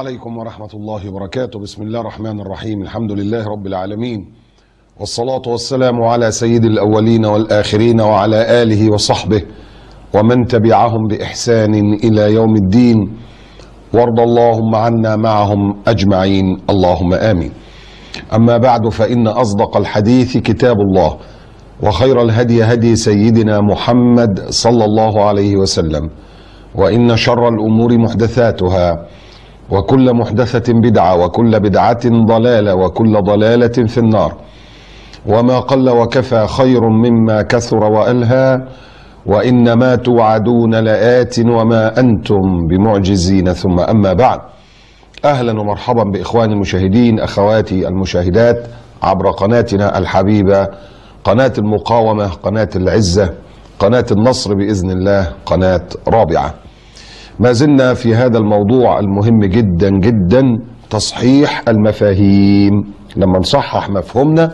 عليكم ورحمة الله وبركاته. بسم الله الرحمن الرحيم. الحمد لله رب العالمين، والصلاة والسلام على سيد الأولين والآخرين وعلى آله وصحبه ومن تبعهم بإحسان إلى يوم الدين، وارض اللهم عنا معهم أجمعين، اللهم آمين. أما بعد، فإن أصدق الحديث كتاب الله، وخير الهدي هدي سيدنا محمد صلى الله عليه وسلم، وإن شر الأمور محدثاتها، وكل محدثة بدعة، وكل بدعة ضلالة، وكل ضلالة في النار. وما قل وكفى خير مما كثر وألهى، وإنما توعدون لآت وما أنتم بمعجزين. ثم أما بعد، أهلا ومرحبا بإخواني المشاهدين، أخواتي المشاهدات عبر قناتنا الحبيبة، قناة المقاومة، قناة العزة، قناة النصر بإذن الله، قناة رابعة. ما زلنا في هذا الموضوع المهم جدا جدا، تصحيح المفاهيم. لما نصحح مفهومنا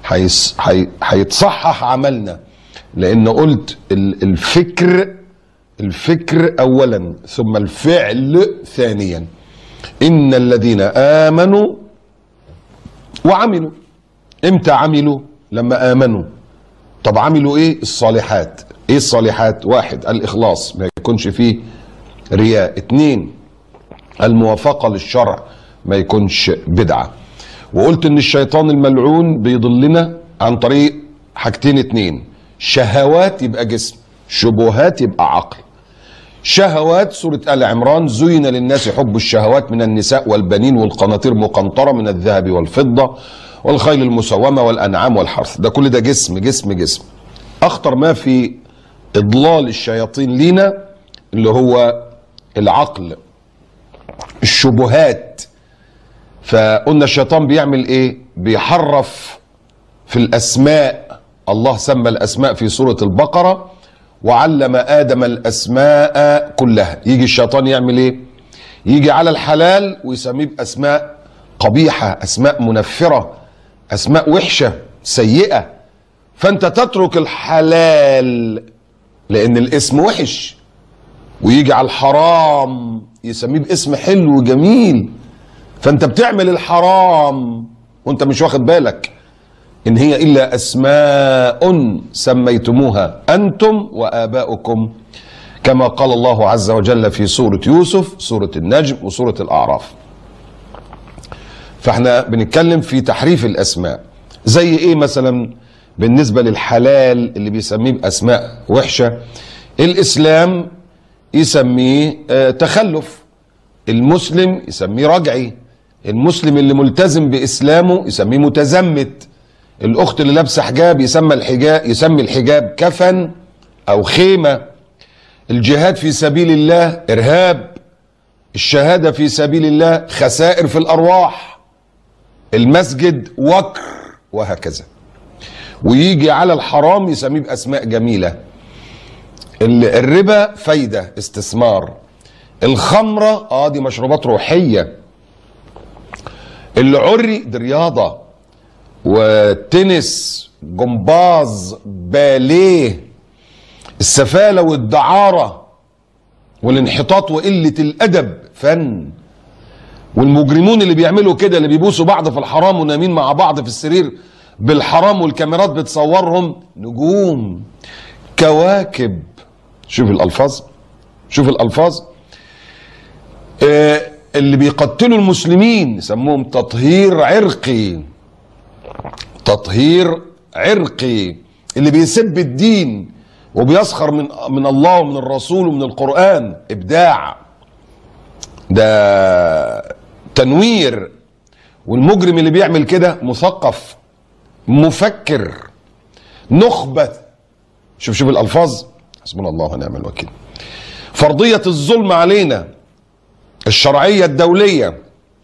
هيتصحح عملنا، لأن قلت الفكر أولا ثم الفعل ثانيا. إن الذين آمنوا وعملوا. إمتى عملوا؟ لما آمنوا. طب عملوا إيه؟ الصالحات. إيه الصالحات؟ واحد، الإخلاص، ما يكونش فيه رياء. اتنين، الموافقة للشرع، ما يكونش بدعة. وقلت ان الشيطان الملعون بيضلنا عن طريق حاجتين اتنين: شهوات يبقى جسم، شبهات يبقى عقل. شهوات، سورة آل عمران: زين للناس حب الشهوات من النساء والبنين والقناطير مقنطرة من الذهب والفضة والخيل المسومة والأنعام والحرث. ده كل ده جسم جسم جسم. أخطر ما في إضلال الشياطين لينا اللي هو العقل، الشبهات. فقلنا الشيطان بيعمل ايه؟ بيحرف في الاسماء. الله سمى الاسماء في سورة البقرة: وعلم آدم الاسماء كلها. يجي الشيطان يعمل ايه؟ يجي على الحلال ويسميه باسماء قبيحة، اسماء منفرة، اسماء وحشة سيئة. فانت تترك الحلال لان الاسم وحش، ويجي على الحرام يسميه باسم حلو وجميل. فانت بتعمل الحرام وانت مش واخد بالك ان هي الا اسماء سميتموها انتم واباؤكم، كما قال الله عز وجل في سورة يوسف، سورة النجم، وسورة الاعراف. فاحنا بنتكلم في تحريف الاسماء. زي ايه مثلا؟ بالنسبة للحلال اللي بيسميه باسماء وحشة، الاسلام يسميه تخلف، المسلم يسميه رجعي، المسلم اللي ملتزم بإسلامه يسميه متزمت، الأخت اللي لابسه حجاب يسمي الحجاب كفن أو خيمة، الجهاد في سبيل الله إرهاب، الشهادة في سبيل الله خسائر في الأرواح، المسجد وكر، وهكذا. ويجي على الحرام يسميه بأسماء جميلة: الربا فايدة، استثمار. الخمرة دي مشروبات روحية. العري دي رياضة، والتنس جمباز باليه. السفالة والدعارة والانحطاط وقلة الأدب فن. والمجرمون اللي بيعملوا كده، اللي بيبوسوا بعض في الحرام ونايمين مع بعض في السرير بالحرام والكاميرات بتصورهم، نجوم، كواكب. شوف الألفاظ، شوف الألفاظ. اللي بيقتلوا المسلمين يسموهم تطهير عرقي، تطهير عرقي. اللي بيسب الدين وبيسخر من الله ومن الرسول ومن القرآن، إبداع، ده تنوير. والمجرم اللي بيعمل كده مثقف، مفكر، نخبة. شوف الألفاظ. حسبنا الله ونعم الوكيل. فرضية الظلم علينا، الشرعية الدولية،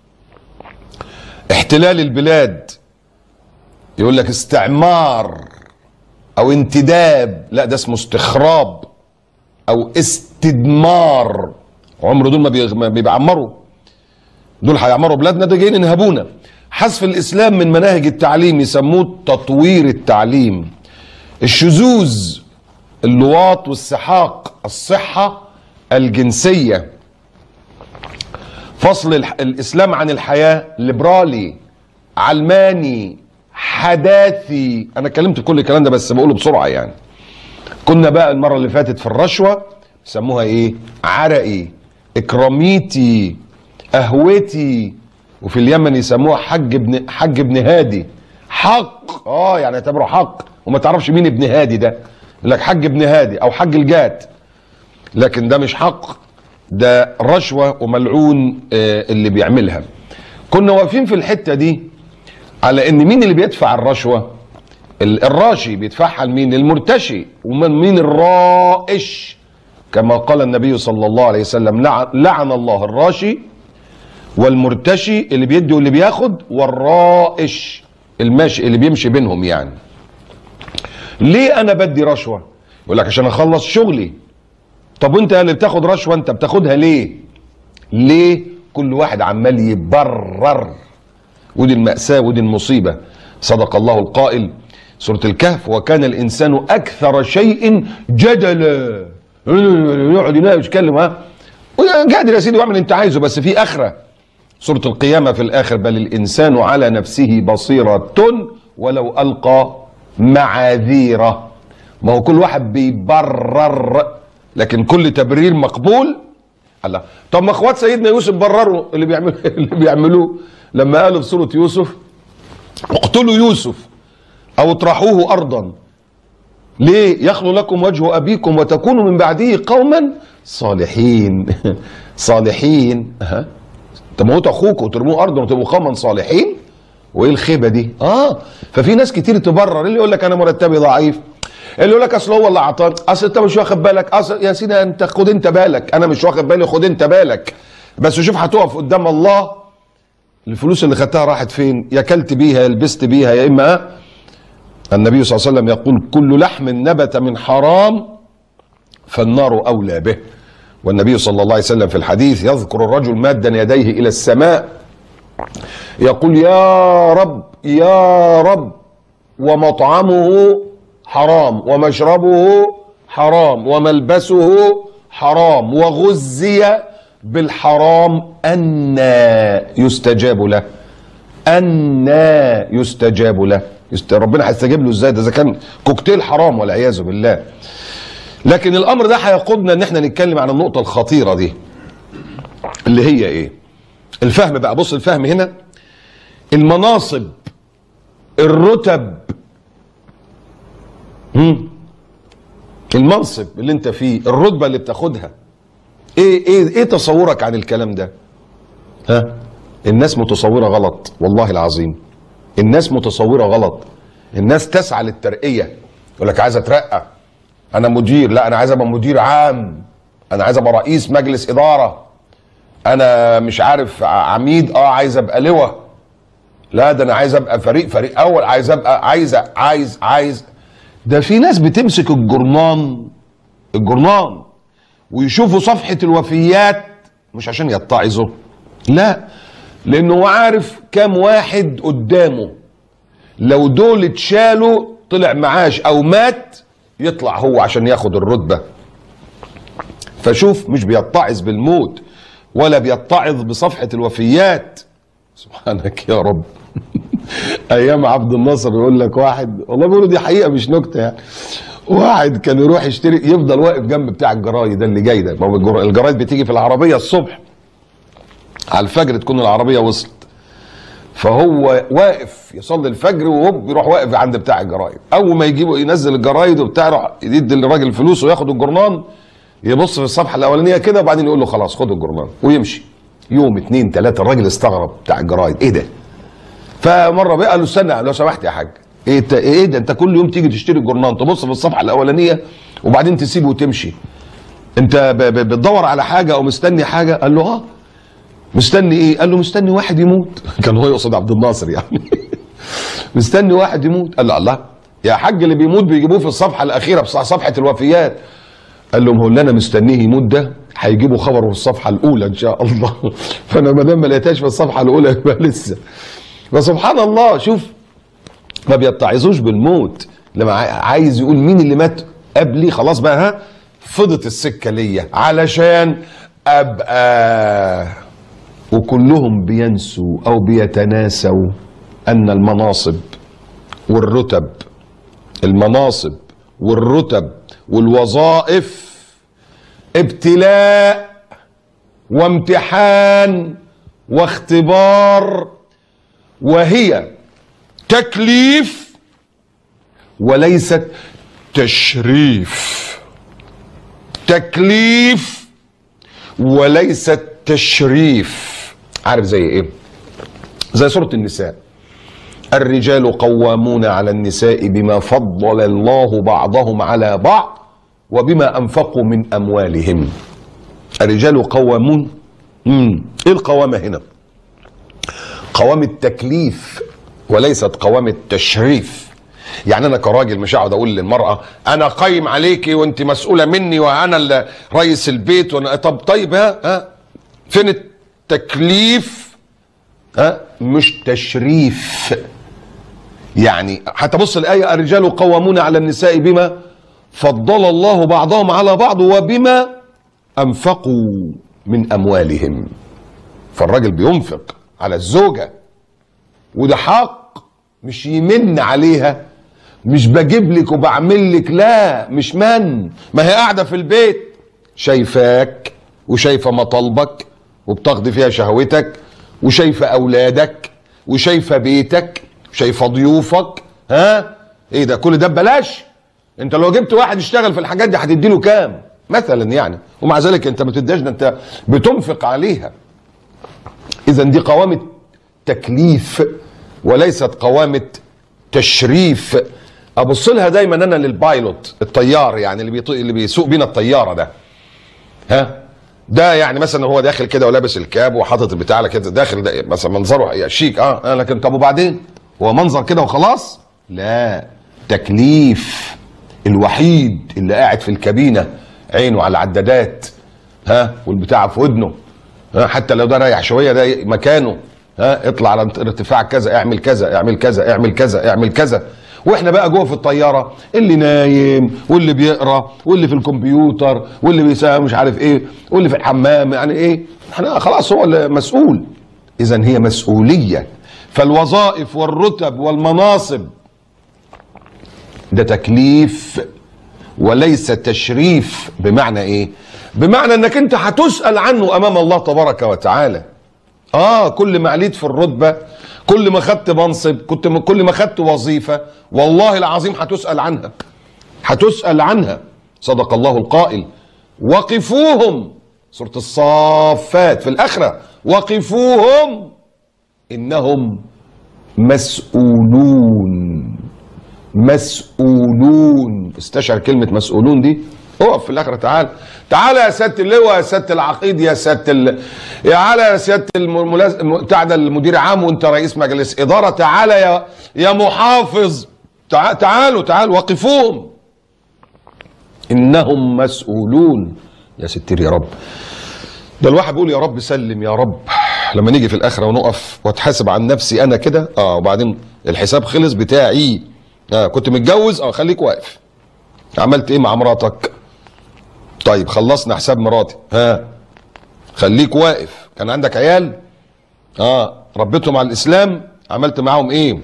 احتلال البلاد. يقول لك استعمار او انتداب، لا ده اسمه استخراب او استدمار. عمر دول ما بيعمروا، دول هيعمروا بلادنا، ده جايين ينهبونا. حذف الاسلام من مناهج التعليم يسموه تطوير التعليم. الشذوذ، اللواط والسحاق، الصحة الجنسية. فصل الاسلام عن الحياه ليبرالي، علماني، حداثي. انا اتكلمت كل الكلام ده بس بقوله بسرعه يعني. كنا بقى المره اللي فاتت في الرشوه يسموها ايه؟ عرقي، اكراميتي، قهوتي، وفي اليمن يسموها حج ابن هادي. حق، يعني اعتبره حق، وما تعرفش مين ابن هادي ده، يقول لك حج ابن هادي او حج الجات، لكن ده مش حق، ده رشوه وملعون اللي بيعملها. كنا واقفين في الحته دي على ان مين اللي بيدفع الرشوه؟ الراشي بيدفعها لمين؟ المرتشي. ومن مين؟ الرائش، كما قال النبي صلى الله عليه وسلم: لعن الله الراشي والمرتشي، اللي بيدي واللي بياخد، والرائش الماشي اللي بيمشي بينهم يعني. ليه انا بدي رشوه؟ يقول لك عشان اخلص شغلي. طب وانت اللي بتاخد رشوه انت بتاخدها ليه؟ ليه كل واحد عمال يبرر؟ ودي المأساة ودي المصيبة. صدق الله القائل سورة الكهف: وكان الإنسان أكثر شيء جدلا. يقعد يتكلم، قادر يا سيدي واعمل انت عايزه، بس في آخرة. سورة القيامة في الآخر: بل الإنسان على نفسه بصيرة ولو ألقى معاذيره. ما هو كل واحد بيبرر، لكن كل تبرير مقبول. الله. طب ما اخوات سيدنا يوسف برروا اللي بيعملوه لما قالوا في سورة يوسف: اقتلوا يوسف او اطرحوه ارضا. ليه؟ يخلو لكم وجه ابيكم وتكونوا من بعده قوما صالحين. صالحين. تموتوا اخوك وترموه ارضا وتبقوا قوما صالحين. وايه الخيبه دي؟ ففي ناس كتير تبرر، اللي يقول لك انا مرتبي ضعيف، اللي يقول لك اصل هو اللي عطاني، اصل انت مش واخد بالك، اصل يا سيدي انت خد انت بالك، انا مش واخد بالي، خد انت بالك، بس شوف هتقف قدام الله الفلوس اللي خدتها راحت فين؟ يا كلت بيها يا لبست بيها يا اما. النبي صلى الله عليه وسلم يقول: كل لحم نبت من حرام فالنار اولى به. والنبي صلى الله عليه وسلم في الحديث يذكر الرجل مادا يديه الى السماء يقول: يا رب يا رب، ومطعمه حرام ومشربه حرام وملبسه حرام وغذي بالحرام، أنى يستجاب له؟ أنى يستجاب له؟ ربنا هيستجيب له ازاي؟ ده اذا كان كوكتيل حرام والعياذ بالله. لكن الامر ده هيقودنا ان احنا نتكلم عن النقطة الخطيرة دي اللي هي ايه؟ الفهم بقى. بص الفهم هنا: المناصب، الرتب، المنصب اللي انت فيه، الرتبة اللي بتاخدها، ايه تصورك عن الكلام ده؟ الناس متصورة غلط، والله العظيم الناس متصورة غلط. الناس تسعى للترقية، يقول لك عايز اترقى، انا مدير، لا انا عايز ابقى مدير عام، انا عايز ابقى رئيس مجلس ادارة، انا مش عارف عميد، عايز ابقى لواء، لا ده انا عايز ابقى فريق اول، عايز ابقى عايز. ده في ناس بتمسك الجرنان ويشوفوا صفحة الوفيات مش عشان يتعظوا، لا، لانه عارف كام واحد قدامه لو دول اتشالوا طلع معاش او مات يطلع هو عشان ياخد الرتبة. فشوف، مش بيتعظ بالموت ولا بيتعظ بصفحة الوفيات. سبحانك يا رب. ايام عبد الناصر يقول لك واحد، والله بيقولوا دي حقيقة مش نكتة يعني، واحد كان يروح يشتري، يفضل واقف جنب بتاع الجرايد ده اللي جاي ده، الجرايد بتيجي في العربية الصبح على الفجر، تكون العربية وصلت، فهو واقف يصلي الفجر وهوب يروح واقف عند بتاع الجرايد. اول ما يجيبه ينزل الجرايد وبتاع، يروح يدي للراجل فلوس وياخد الجرنان، يبص في الصفحة الأولانية كده وبعدين يقول له خلاص خد الجرنان ويمشي. يوم 2 3 الراجل استغرب بتاع الجرايد، ايه ده؟ فمرة بقى قال له استنى لو سمحت يا حاج، ايه ده انت كل يوم تيجي تشتري الجرنان تبص في الصفحة الأولانية وبعدين تسيبه وتمشي، انت بتدور على حاجة او مستني حاجة؟ قال له مستني ايه؟ قال له مستني واحد يموت. كان هو يقصد عبد الناصر يعني. مستني واحد يموت. قال له الله يا حاج، اللي بيموت بيجيبوه في الصفحة الأخيرة، في صفحة الوفيات. قال لهم هو اللي انا مستنيه يموت ده هيجيبوا خبره في الصفحة الأولى إن شاء الله. فأنا ما دام ما لقيتهاش في الصفحة الأولى يبقى لسه. فسبحان الله، شوف ما بيتعظوش بالموت، لما عايز يقول مين اللي مات قبلي خلاص بقى فضت السكة ليا علشان أبقى وكلهم بينسوا أو بيتناسوا أن المناصب والرتب، المناصب والرتب والوظائف ابتلاء وامتحان واختبار، وهي تكليف وليست تشريف. تكليف وليست تشريف. عارف زي ايه؟ زي سورة النساء: الرجال قوامون على النساء بما فضل الله بعضهم على بعض وبما أنفقوا من أموالهم. الرجال قوامون. ايه القوامة هنا؟ قوام التكليف وليست قوام التشريف. يعني انا كراجل مش هقعد اقول للمرأة انا قايم عليكي وانت مسؤولة مني وانا اللي رئيس البيت وانا طيب ها فين التكليف؟ مش تشريف. يعني حتى بص الآية: الرجال قوامون على النساء بما فضل الله بعضهم على بعض وبما أنفقوا من أموالهم. فالراجل بينفق على الزوجة وده حق، مش يمن عليها، مش بجيب لك وبعمل لك، لا، مش من، ما هي قاعدة في البيت شايفاك وشايفة مطالبك وبتقضي فيها شهوتك وشايفة أولادك وشايفة بيتك وشايفة ضيوفك. ايه ده؟ كل ده ببلاش؟ انت لو جبت واحد يشتغل في الحاجات دي هتدي له كام مثلا يعني؟ ومع ذلك انت ما بتديش، ده انت بتنفق عليها. اذا دي قوامة تكليف وليست قوامة تشريف. ابص لها دايما انا للبايلوت، الطيار يعني اللي بيسوق بينا الطياره ده. ده يعني مثلا هو داخل كده ولابس الكاب وحاطط البتاع على كده داخل، ده مثلا منظره شيك. لكن طب وبعدين؟ هو منظر كده وخلاص؟ لا، تكليف. الوحيد اللي قاعد في الكابينه عينه على العدادات والبتاع في ودنه، حتى لو ده رايح شويه ده مكانه، اطلع على ارتفاع كذا، اعمل كذا، اعمل كذا، اعمل كذا، اعمل كذا. واحنا بقى جوه في الطياره اللي نايم واللي بيقرا واللي في الكمبيوتر واللي بيساوي مش عارف ايه واللي في الحمام، يعني ايه؟ احنا خلاص هو المسؤول. اذا هي مسؤوليه. فالوظائف والرتب والمناصب ده تكليف وليس تشريف. بمعنى ايه؟ بمعنى انك انت هتسأل عنه امام الله تبارك وتعالى. كل ما عليت في الرتبة، كل ما خدت منصب، كل ما خدت وظيفة، والله العظيم هتسأل عنها، هتسأل عنها. صدق الله القائل: وقفوهم، سورة الصافات في الآخرة: وقفوهم إنهم مسؤولون. مسؤولون. استشعر كلمة مسؤولون دي. اقف في الآخرة. تعالى يا سيادة اللواء، يا سيادة العقيد، يا سيادة يا سيادة بتاع ده المدير عام وانت رئيس مجلس إدارة، تعالى يا محافظ، تعالوا وقفوهم إنهم مسؤولون. يا ستير يا رب. ده الواحد بيقول يا رب سلم يا رب لما نيجي في الآخرة ونقف واتحاسب عن نفسي أنا كده. وبعدين الحساب خلص بتاعي. كنت متجوز، خليك واقف. عملت ايه مع مراتك؟ طيب خلصنا حساب مراتي، خليك واقف. كان عندك عيال؟ ربيتهم على الاسلام، عملت معاهم ايه؟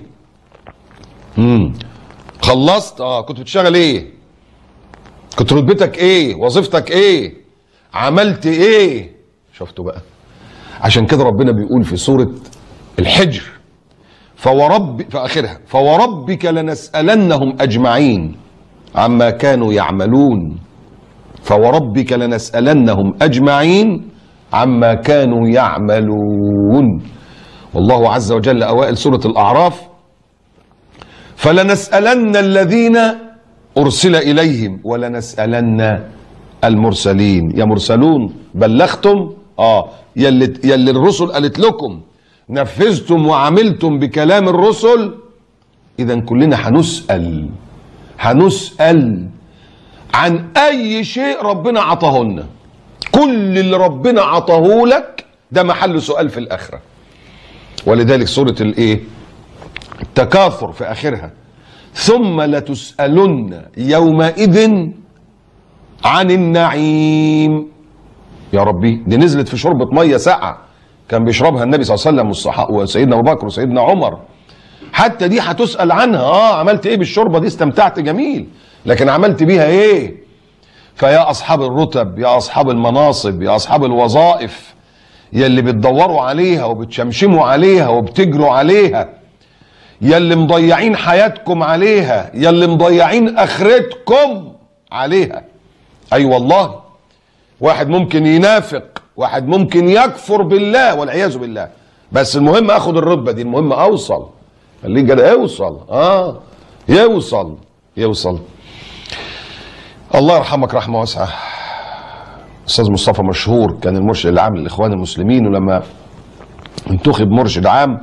خلصت؟ كنت بتشتغل ايه؟ كنت رتبتك ايه؟ وظيفتك ايه؟ عملت ايه؟ شفتوا بقى؟ عشان كده ربنا بيقول في سورة الحجر في اخرها: فوربك لنسألنهم اجمعين عما كانوا يعملون. فوربك لنسألنهم أجمعين عما كانوا يعملون. والله عز وجل أوائل سورة الأعراف: فلنسألن الذين أرسل إليهم ولنسألن المرسلين. يا مرسلون بلغتم؟ يلي الرسل قالت لكم نفذتم وعملتم بكلام الرسل؟ إذا كلنا هنسأل عن أي شيء ربنا عطاه لنا. كل اللي ربنا عطاه لك ده محل سؤال في الآخرة. ولذلك سورة التكاثر في آخرها: ثم لتسألن يومئذ عن النعيم. يا ربي، دي نزلت في شربة مية ساقعة. كان بيشربها النبي صلى الله عليه وسلم وسيدنا ابو بكر وسيدنا عمر. حتى دي هتسأل عنها. عملت ايه بالشوربه دي؟ استمتعت جميل، لكن عملت بيها ايه؟ فيا اصحاب الرتب، يا اصحاب المناصب، يا اصحاب الوظائف، يا اللي بتدوروا عليها وبتشمشموا عليها وبتجروا عليها، يا اللي مضيعين حياتكم عليها، يا اللي مضيعين اخرتكم عليها. اي والله، واحد ممكن ينافق، واحد ممكن يكفر بالله والعياذ بالله، بس المهم اخد الرتبه دي، المهم اوصل. خليك كده اوصل. يوصل. الله يرحمك رحمه واسعه. استاذ مصطفى مشهور كان المرشد العام للاخوان المسلمين، ولما انتخب مرشد عام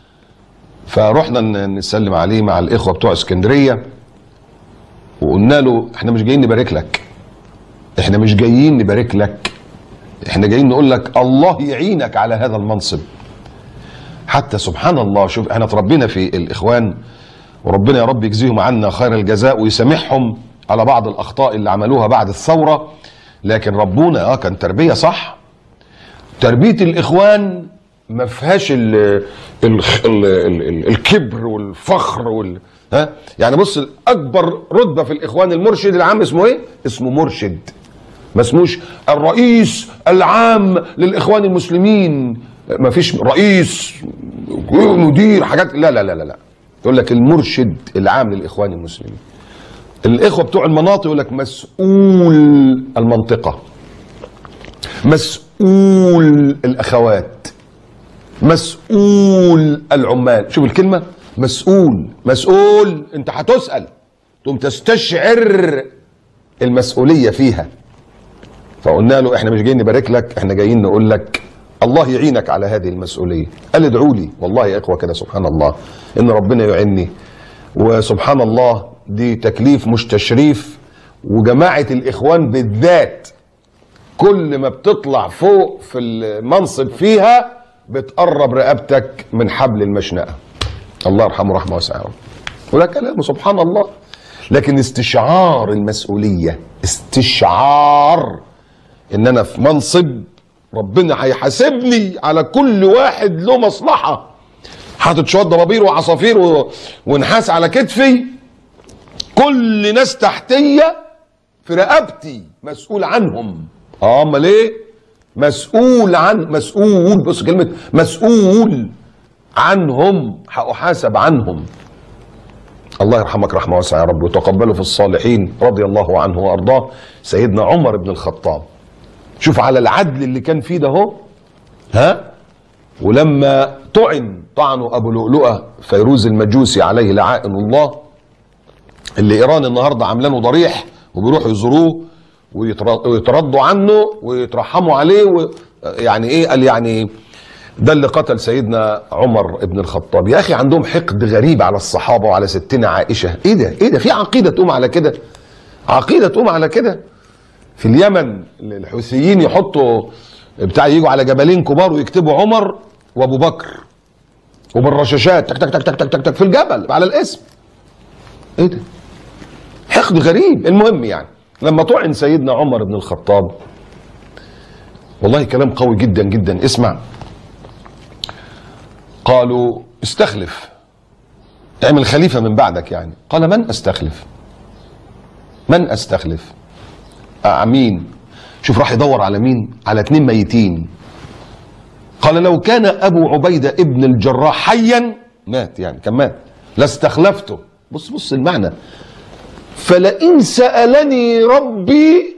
فرحنا نسلم عليه مع الاخوه بتوع اسكندريه، وقلنا له احنا مش جايين نبارك لك، احنا مش جايين نبارك لك، احنا جايين نقول لك الله يعينك على هذا المنصب. حتى سبحان الله، شوف احنا اتربينا في الاخوان، وربنا يا رب يجزيهم عنا خير الجزاء ويسامحهم على بعض الاخطاء اللي عملوها بعد الثوره، لكن ربنا كان تربيه صح. تربيه الاخوان ما فيهاش الكبر والفخر يعني بص، اكبر رتبه في الاخوان المرشد العام اسمه ايه؟ اسمه مرشد، ما اسموش الرئيس العام للاخوان المسلمين. ما فيش رئيس مدير حاجات، لا لا لا لا، يقول لك المرشد العام للاخوان المسلمين. الاخوه بتوع المناطق يقول لك مسؤول المنطقه، مسؤول الاخوات، مسؤول العمال. شوف الكلمه مسؤول، انت هتسال تقوم تستشعر المسؤوليه فيها. فقلنا له احنا مش جايين نبارك لك، احنا جايين نقول لك الله يعينك على هذه المسؤوليه. قال ادعوا لي. والله يا اخوه كده سبحان الله ان ربنا يعيني، وسبحان الله دي تكليف مش تشريف. وجماعه الاخوان بالذات كل ما بتطلع فوق في المنصب فيها بتقرب رقبتك من حبل المشنقه. الله يرحمه رحمه واسعه. وده كلام سبحان الله، لكن استشعار المسؤوليه، استشعار ان انا في منصب ربنا هيحاسبني على كل واحد له مصلحه، حاطط شويه ضبابير وعصافير ونحاس على كتفي، كل ناس تحتيه في رقبتي مسؤول عنهم. امال ايه؟ مسؤول، بص كلمه مسؤول عنهم، هأحاسب عنهم. الله يرحمك رحمه واسعه يا رب، وتقبله في الصالحين رضي الله عنه وارضاه سيدنا عمر بن الخطاب. شوف على العدل اللي كان فيه ده اهو. ولما طعنوا ابو لؤلؤه فيروز المجوسي عليه لعائن الله، اللي ايران النهارده عاملينه ضريح وبيروحوا يزوروه ويتردوا عنه ويترحموا عليه يعني ايه؟ قال يعني ده اللي قتل سيدنا عمر بن الخطاب. يا اخي عندهم حقد غريب على الصحابه وعلى ستنا عائشه. ايه ده؟ في عقيده تقوم على كده؟ عقيده تقوم على كده؟ في اليمن الحوثيين يحطوا بتاع، يجوا على جبلين كبار ويكتبوا عمر وابو بكر وبالرشاشات تك تك تك تك تك تك في الجبل على الاسم. ايه ده؟ حقد غريب. المهم يعني لما طعن سيدنا عمر بن الخطاب، والله كلام قوي جدا جدا، اسمع. قالوا استخلف، اعمل خليفة من بعدك يعني. قال من استخلف؟ من استخلف؟ مين؟ شوف راح يدور على مين؟ على 2 ميتين. قال لو كان ابو عبيدة ابن الجراح حيا، مات يعني كان مات، لاستخلفته. بص المعنى، فلئن سألني ربي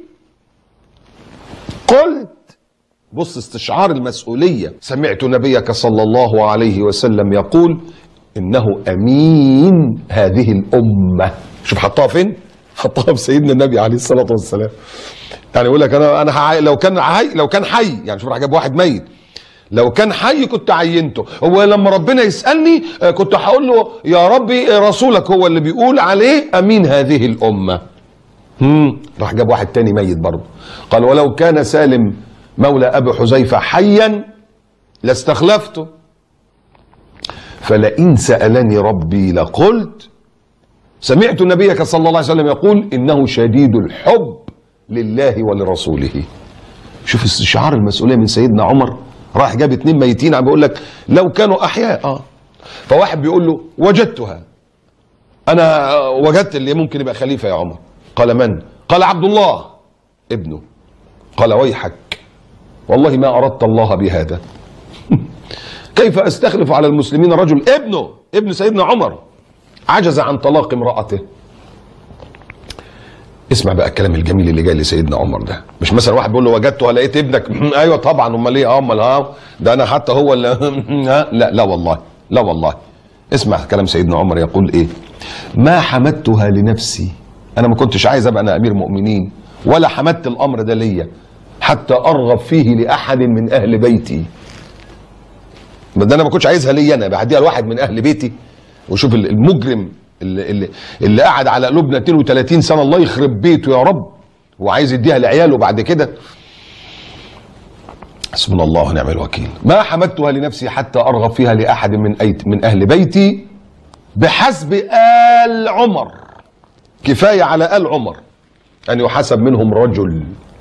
قلت. بص استشعار المسؤولية. سمعت نبيك صلى الله عليه وسلم يقول إنه أمين هذه الأمة. شوف حطها فين؟ حطها بسيدنا النبي عليه الصلاة والسلام. يعني يقول لك أنا لو كان حي يعني، شوف راح جاب واحد ميت، لو كان حي كنت عينته. هو لما ربنا يسألني كنت هقول له يا ربي رسولك هو اللي بيقول عليه أمين هذه الأمة. راح جاب واحد تاني ميت برضه. قال ولو كان سالم مولى أبي حذيفة حيا لاستخلفته. فلئن سألني ربي لقلت. سمعت نبيك صلى الله عليه وسلم يقول إنه شديد الحب لله ولرسوله. شوف استشعار المسؤولية من سيدنا عمر راح جاب 2 ميتين، عم بيقول لك لو كانوا احياء. فواحد بيقول له وجدتها، انا وجدت اللي ممكن يبقى خليفه يا عمر. قال من؟ قال عبد الله ابنه. قال ويحك، والله ما اردت الله بهذا. كيف استخلف على المسلمين رجل ابنه، ابن سيدنا عمر، عجز عن طلاق امرأته. اسمع بقى الكلام الجميل اللي جاي لسيدنا عمر ده. مش مثلا واحد بيقول له وجدته لقيت ابنك، ايوه طبعا، امال ايه، امال ده انا حتى هو اللي لا لا والله، لا والله. اسمع كلام سيدنا عمر يقول ايه؟ ما حمدتها لنفسي، انا ما كنتش عايز ابقى انا امير مؤمنين، ولا حمدت الامر ده ليا حتى ارغب فيه لاحد من اهل بيتي. ده انا ما كنتش عايزها ليا انا، بعديها لواحد من اهل بيتي. وشوف المجرم اللي قعد على قلوبنا 32 سنه، الله يخرب بيته يا رب، وعايز يديها لعياله بعد كده. حسبنا الله ونعم الوكيل. ما حمدتها لنفسي حتى ارغب فيها لاحد من اهل بيتي، بحسب آل عمر، كفايه على آل عمر ان يحاسب منهم رجل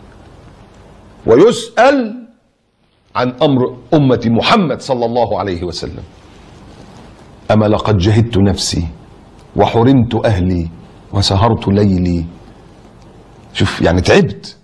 ويسأل عن امر امه محمد صلى الله عليه وسلم. اما لقد جهدت نفسي وحرمت اهلي وسهرت ليلي. شوف يعني تعبت،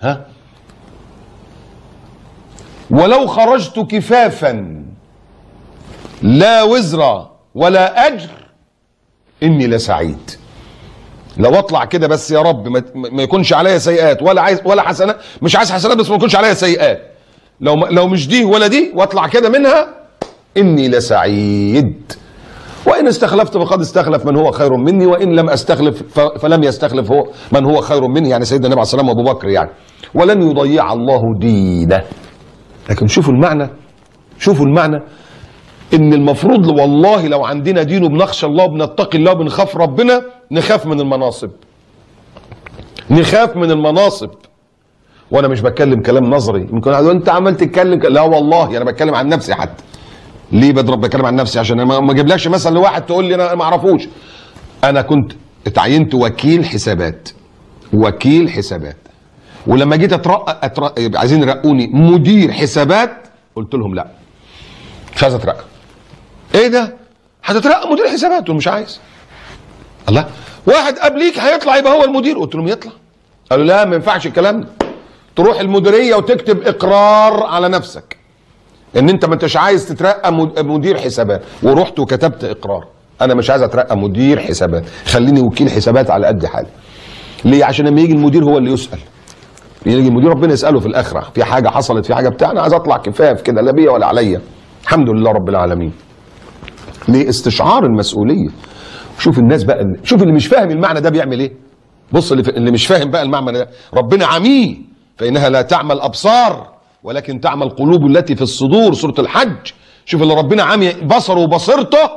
ولو خرجت كفافا لا وزر ولا اجر اني لسعيد. لو اطلع كده بس يا رب ما يكونش عليا سيئات ولا حسنات، مش عايز حسنات بس ما يكونش عليا سيئات، لو مش دي ولا دي واطلع كده منها اني لسعيد. وان استخلفت فقد استخلف من هو خير مني، وان لم استخلف فلم يستخلف هو من هو خير مني، يعني سيدنا النبي عليه الصلاه والسلام وابو بكر يعني. ولن يضيع الله دينه. لكن شوفوا المعنى، شوفوا المعنى، ان المفروض والله لو عندنا دين وبنخشى الله وبنتقي الله وبنخاف ربنا، نخاف من المناصب، نخاف من المناصب. وانا مش بتكلم كلام نظري، ممكن انت عمال تتكلم، لا والله انا بتكلم عن نفسي. حتى ليه بتكلم عن نفسي؟ عشان ما اجيبلكش مثلا لواحد تقول لي انا ما اعرفوش. انا كنت اتعينت وكيل حسابات، وكيل حسابات، ولما جيت اترقى عايزين يرقوني مدير حسابات، قلت لهم لا مش عايز اترقى. ايه ده؟ هتترقى مدير حسابات؟ قلت له مش عايز. الله، واحد قبليك هيطلع يبقى هو المدير. قلت لهم يطلع. قالوا لا ما ينفعش الكلام ده، تروح المديريه وتكتب اقرار على نفسك ان انت ما انتش عايز تترقى مدير حسابات. ورحت وكتبت اقرار انا مش عايز اترقى مدير حسابات، خليني وكيل حسابات على قد حالي. ليه؟ عشان لما يجي المدير هو اللي يسال، يجي المدير ربنا يساله في الاخره في حاجه حصلت، في حاجه بتاع، انا عايز اطلع كفاف كده، لا بيا ولا عليا، الحمد لله رب العالمين. ليه؟ استشعار المسؤوليه. شوف الناس بقى، شوف اللي مش فاهم المعنى ده بيعمل ايه. بص اللي مش فاهم بقى المعنى ده، ربنا عميه، فانها لا تعمى الابصار ولكن تعمى القلوب التي في الصدور، سوره الحج. شوف اللي ربنا عمي بصره وبصيرته،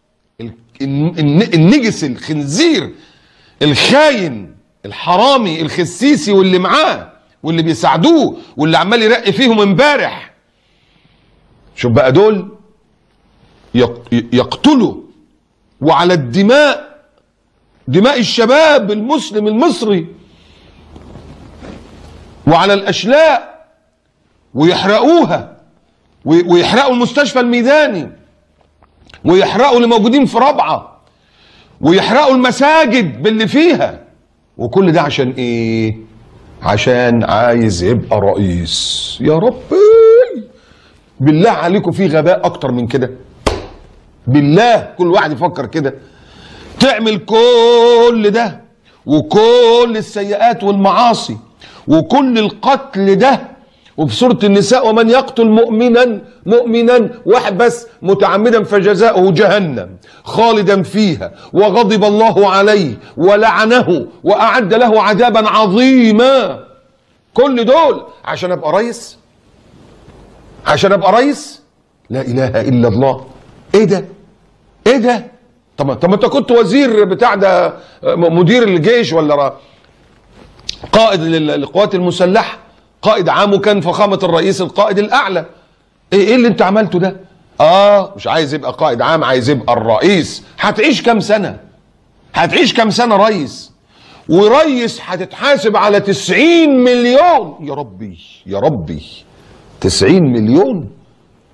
النجس، الخنزير، الخاين، الحرامي، الخسيسي واللي معاه واللي بيساعدوه واللي عمال يرقي فيهم امبارح. شوف بقى دول يقتلوا، وعلى الدماء، دماء الشباب المسلم المصري، وعلى الاشلاء، ويحرقوها، ويحرقوا المستشفى الميداني، ويحرقوا اللي موجودين في رابعه، ويحرقوا المساجد باللي فيها. وكل ده عشان ايه؟ عشان عايز يبقى رئيس. يا ربي بالله عليكم في غباء اكتر من كده؟ بالله كل واحد يفكر كده. تعمل كل ده وكل السيئات والمعاصي وكل القتل ده، وفي سورة النساء ومن يقتل مؤمنا واحد بس متعمدا فجزاؤه جهنم خالدا فيها وغضب الله عليه ولعنه وأعد له عذابا عظيما. كل دول عشان ابقى رئيس؟ عشان ابقى رئيس؟ لا اله الا الله. ايه ده؟ ايه ده؟ طب انت كنت وزير بتاع ده، مدير الجيش ولا قائد للقوات المسلحه، قائد عام، وكان فخامه الرئيس القائد الاعلى. ايه اللي انت عملته ده؟ مش عايز يبقى قائد عام، عايز يبقى الرئيس. هتعيش كام سنه؟ هتعيش كام سنه رئيس؟ ورئيس هتتحاسب على 90 مليون. يا ربي يا ربي، 90 مليون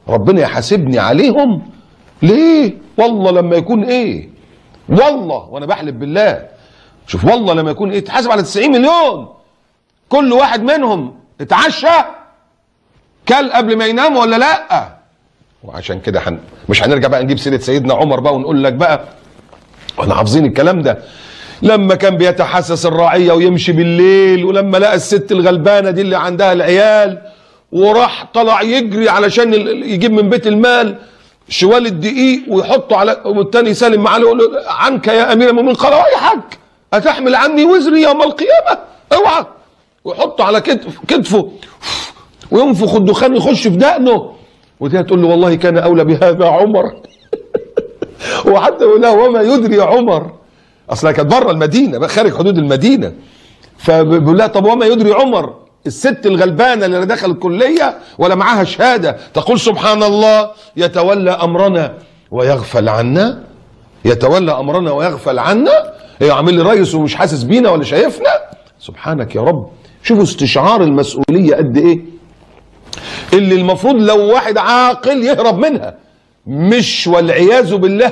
ربنا يحاسبني عليهم ليه؟ والله لما يكون ايه؟ والله وانا بحلف بالله، شوف والله لما يكون ايه؟ تحاسب على 90 مليون كل واحد منهم اتعشى كل قبل ما ينام ولا لا؟ وعشان كده مش هنرجع بقى نجيب سيره سيدنا عمر بقى ونقول لك بقى واحنا حافظين الكلام ده، لما كان بيتحسس الرعيه ويمشي بالليل، ولما لقى الست الغلبانه دي اللي عندها العيال وراح طلع يجري علشان يجيب من بيت المال شوال الدقيق ويحطه على، والتاني يسلم معاه يقول له عنك يا امير المؤمنين، قال ويحك اتحمل عني وزري يوم القيامه، اوعى، ويحطه على كتفه وينفخ الدخان يخش في دقنه، ودي هتقول له والله كان اولى بهذا عمر. وحتى يقول له وما يدري يا عمر، اصلها كانت بره المدينه بقى خارج حدود المدينه، فبيقول لها طب وما يدري عمر، الست الغلبانه اللي دخل الكليه ولا معاها شهاده تقول سبحان الله يتولى امرنا ويغفل عنا، يتولى امرنا ويغفل عنا، هي عامل لي رئيس ومش حاسس بينا ولا شايفنا؟ سبحانك يا رب. شوفوا استشعار المسؤوليه قد ايه، اللي المفروض لو واحد عاقل يهرب منها، مش والعياذ بالله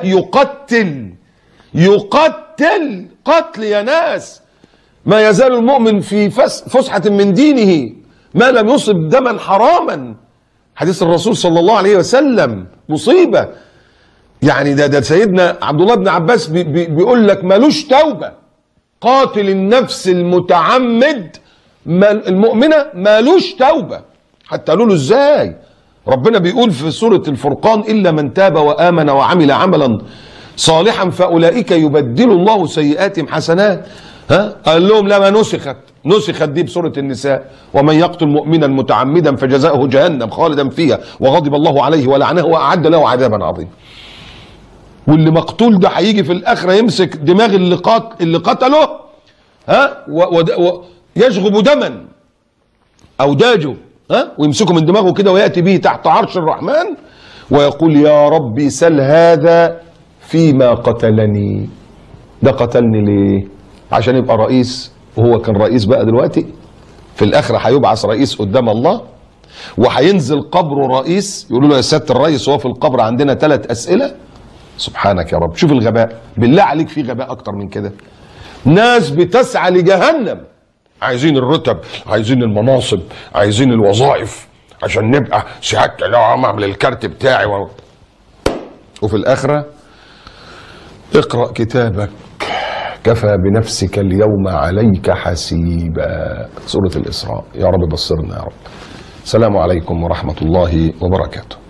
يقتل قتل يا ناس. ما يزال المؤمن في فسحة من دينه ما لم يصب دما حراما، حديث الرسول صلى الله عليه وسلم، مصيبة. يعني ده سيدنا عبد الله بن عباس بيقول لك مالوش توبة، قاتل النفس المتعمد المؤمنة مالوش توبة. حتى قالوا له ازاي؟ ربنا بيقول في سورة الفرقان إلا من تاب وآمن وعمل عملا صالحا فأولئك يبدل الله سيئاتهم حسنات. قال لهم لما نسخت دي بسورة النساء، ومن يقتل مؤمنا متعمدا فجزاؤه جهنم خالدا فيها وغضب الله عليه ولعنه وأعد له عذابا عظيما. واللي مقتول ده هيجي في الآخرة يمسك دماغ اللي قتله ويشغب دما أوداجه ويمسكه من دماغه كده ويأتي به تحت عرش الرحمن ويقول يا ربي سل هذا فيما قتلني، ده قتلني ليه؟ عشان يبقى رئيس، وهو كان رئيس بقى دلوقتي في الآخرة هيبعث رئيس قدام الله، وهينزل قبره رئيس يقولوا له يا سيادة الرئيس وهو في القبر عندنا 3 أسئلة. سبحانك يا رب. شوف الغباء، بالله عليك في غباء أكتر من كده؟ ناس بتسعى لجهنم، عايزين الرتب، عايزين المناصب، عايزين الوظائف عشان نبقى سعادة لو اعمل الكارت بتاعي وفي الآخرة اقرأ كتابك كفى بنفسك اليوم عليك حسيبا، سورة الإسراء. يا رب بصرنا يا رب. السلام عليكم ورحمة الله وبركاته.